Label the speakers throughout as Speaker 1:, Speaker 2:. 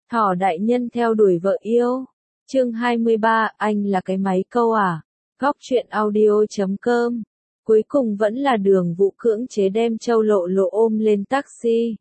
Speaker 1: Thỏ đại nhân theo đuổi vợ yêu. Chương 23, anh là cái máy câu à? Góc truyện audio.com. Cuối cùng vẫn là Đường Vũ cưỡng chế đem Châu Lộ Lộ ôm lên taxi.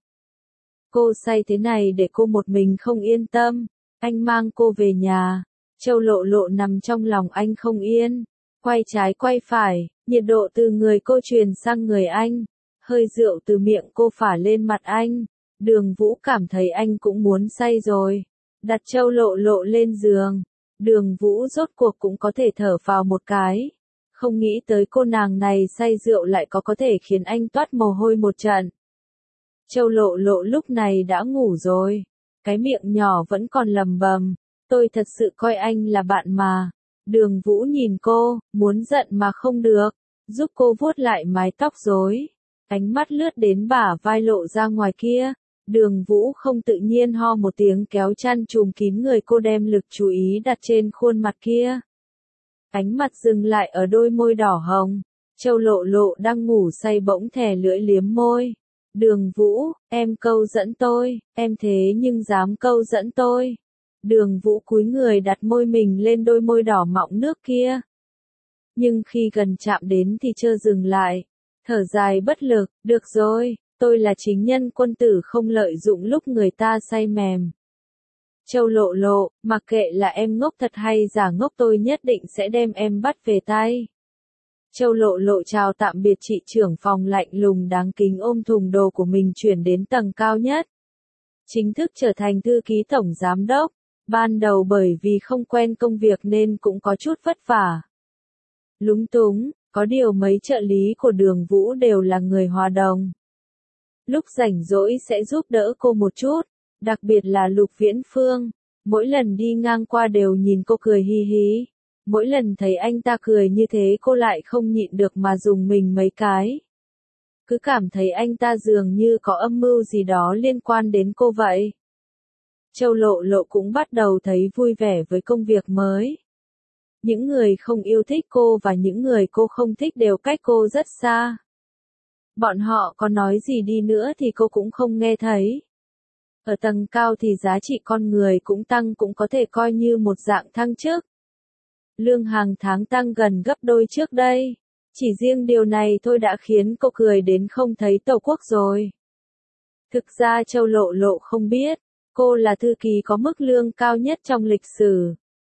Speaker 1: Cô say thế này để cô một mình không yên tâm. Anh mang cô về nhà. Châu Lộ Lộ nằm trong lòng anh không yên. Quay trái quay phải, nhiệt độ từ người cô truyền sang người anh. Hơi rượu từ miệng cô phả lên mặt anh. Đường Vũ cảm thấy anh cũng muốn say rồi. Đặt Châu Lộ Lộ lên giường. Đường Vũ rốt cuộc cũng có thể thở vào một cái. Không nghĩ tới cô nàng này say rượu lại có thể khiến anh toát mồ hôi một trận. Châu Lộ Lộ lúc này đã ngủ rồi. Cái miệng nhỏ vẫn còn lầm bầm. Tôi thật sự coi anh là bạn mà. Đường Vũ nhìn cô, muốn giận mà không được. Giúp cô vuốt lại mái tóc rối. Ánh mắt lướt đến bả vai lộ ra ngoài kia. Đường Vũ không tự nhiên ho một tiếng kéo chăn trùm kín người cô đem lực chú ý đặt trên khuôn mặt kia. Ánh mặt dừng lại ở đôi môi đỏ hồng. Châu Lộ Lộ đang ngủ say bỗng thè lưỡi liếm môi. Đường Vũ, em câu dẫn tôi, em thế nhưng dám câu dẫn tôi. Đường Vũ cúi người đặt môi mình lên đôi môi đỏ mọng nước kia. Nhưng khi gần chạm đến thì chơ dừng lại. Thở dài bất lực, được rồi, tôi là chính nhân quân tử không lợi dụng lúc người ta say mềm. Châu Lộ Lộ, mặc kệ là em ngốc thật hay giả ngốc tôi nhất định sẽ đem em bắt về tay. Châu Lộ Lộ chào tạm biệt chị trưởng phòng lạnh lùng đáng kính ôm thùng đồ của mình chuyển đến tầng cao nhất. Chính thức trở thành thư ký tổng giám đốc. Ban đầu bởi vì không quen công việc nên cũng có chút vất vả. Lúng túng, có điều mấy trợ lý của Đường Vũ đều là người hòa đồng. Lúc rảnh rỗi sẽ giúp đỡ cô một chút, đặc biệt là Lục Viễn Phương. Mỗi lần đi ngang qua đều nhìn cô cười hi hí. Mỗi lần thấy anh ta cười như thế cô lại không nhịn được mà dùng mình mấy cái. Cứ cảm thấy anh ta dường như có âm mưu gì đó liên quan đến cô vậy. Châu Lộ Lộ cũng bắt đầu thấy vui vẻ với công việc mới. Những người không yêu thích cô và những người cô không thích đều cách cô rất xa. Bọn họ có nói gì đi nữa thì cô cũng không nghe thấy. Ở tầng cao thì giá trị con người cũng tăng cũng có thể coi như một dạng thăng chức. Lương hàng tháng tăng gần gấp đôi trước đây. Chỉ riêng điều này thôi đã khiến cô cười đến không thấy tổ quốc rồi. Thực ra Châu Lộ Lộ không biết, cô là thư ký có mức lương cao nhất trong lịch sử.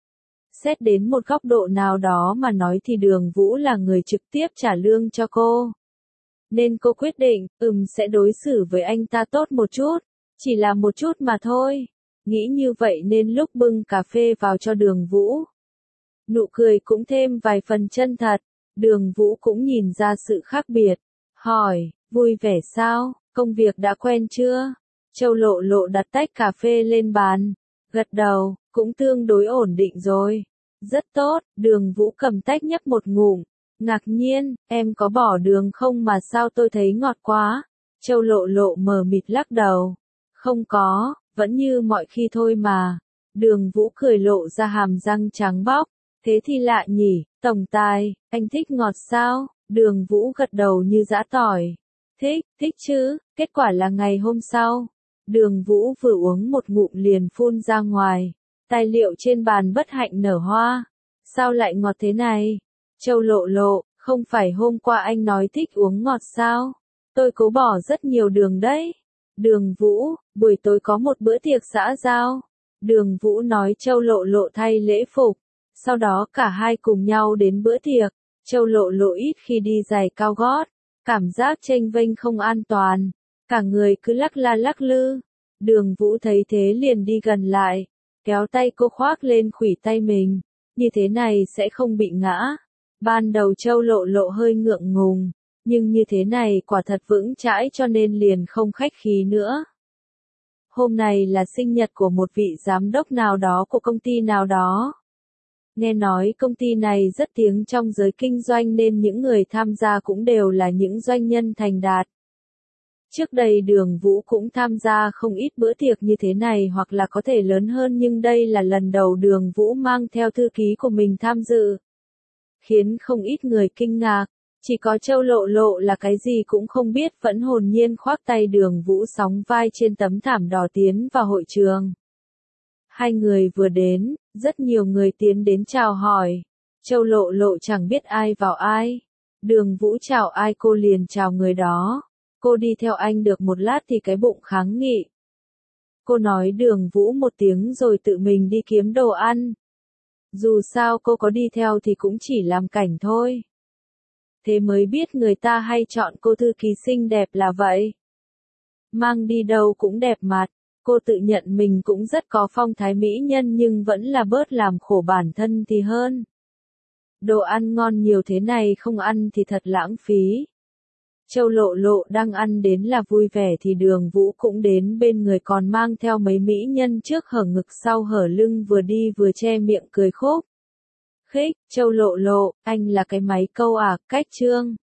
Speaker 1: Xét đến một góc độ nào đó mà nói thì Đường Vũ là người trực tiếp trả lương cho cô. Nên cô quyết định, sẽ đối xử với anh ta tốt một chút, chỉ là một chút mà thôi. Nghĩ như vậy nên lúc bưng cà phê vào cho Đường Vũ, nụ cười cũng thêm vài phần chân thật. Đường Vũ cũng nhìn ra sự khác biệt. Hỏi, vui vẻ sao, công việc đã quen chưa? Châu Lộ Lộ đặt tách cà phê lên bàn. Gật đầu, cũng tương đối ổn định rồi. Rất tốt, Đường Vũ cầm tách nhấp một ngụm. Ngạc nhiên, em có bỏ đường không mà sao tôi thấy ngọt quá? Châu Lộ Lộ mờ mịt lắc đầu. Không có, vẫn như mọi khi thôi mà. Đường Vũ cười lộ ra hàm răng trắng bóc. Thế thì lạ nhỉ, tổng tài, anh thích ngọt sao? Đường Vũ gật đầu như giã tỏi. Thích chứ, kết quả là ngày hôm sau. Đường Vũ vừa uống một ngụm liền phun ra ngoài. Tài liệu trên bàn bất hạnh nở hoa. Sao lại ngọt thế này? Châu Lộ Lộ, không phải hôm qua anh nói thích uống ngọt sao? Tôi cố bỏ rất nhiều đường đấy. Đường Vũ, buổi tối có một bữa tiệc xã giao. Đường Vũ nói Châu Lộ Lộ thay lễ phục. Sau đó cả hai cùng nhau đến bữa tiệc. Châu Lộ Lộ ít khi đi giày cao gót. Cảm giác chênh vênh không an toàn. Cả người cứ lắc la lắc lư. Đường Vũ thấy thế liền đi gần lại. Kéo tay cô khoác lên khuỷu tay mình. Như thế này sẽ không bị ngã. Ban đầu Châu Lộ Lộ hơi ngượng ngùng. Nhưng như thế này quả thật vững chãi cho nên liền không khách khí nữa. Hôm nay là sinh nhật của một vị giám đốc nào đó của công ty nào đó. Nghe nói công ty này rất tiếng trong giới kinh doanh nên những người tham gia cũng đều là những doanh nhân thành đạt. Trước đây Đường Vũ cũng tham gia không ít bữa tiệc như thế này hoặc là có thể lớn hơn nhưng đây là lần đầu Đường Vũ mang theo thư ký của mình tham dự. Khiến không ít người kinh ngạc, chỉ có Châu Lộ Lộ là cái gì cũng không biết vẫn hồn nhiên khoác tay Đường Vũ sóng vai trên tấm thảm đỏ tiến vào hội trường. Hai người vừa đến, rất nhiều người tiến đến chào hỏi. Châu Lộ Lộ chẳng biết ai vào ai. Đường Vũ chào ai cô liền chào người đó. Cô đi theo anh được một lát thì cái bụng kháng nghị. Cô nói Đường Vũ một tiếng rồi tự mình đi kiếm đồ ăn. Dù sao cô có đi theo thì cũng chỉ làm cảnh thôi. Thế mới biết người ta hay chọn cô thư ký xinh đẹp là vậy. Mang đi đâu cũng đẹp mặt. Cô tự nhận mình cũng rất có phong thái mỹ nhân nhưng vẫn là bớt làm khổ bản thân thì hơn. Đồ ăn ngon nhiều thế này không ăn thì thật lãng phí. Châu Lộ Lộ đang ăn đến là vui vẻ thì Đường Vũ cũng đến bên người còn mang theo mấy mỹ nhân trước hở ngực sau hở lưng vừa đi vừa che miệng cười khúc. Khích, Châu Lộ Lộ, anh là cái máy câu à, cách trương.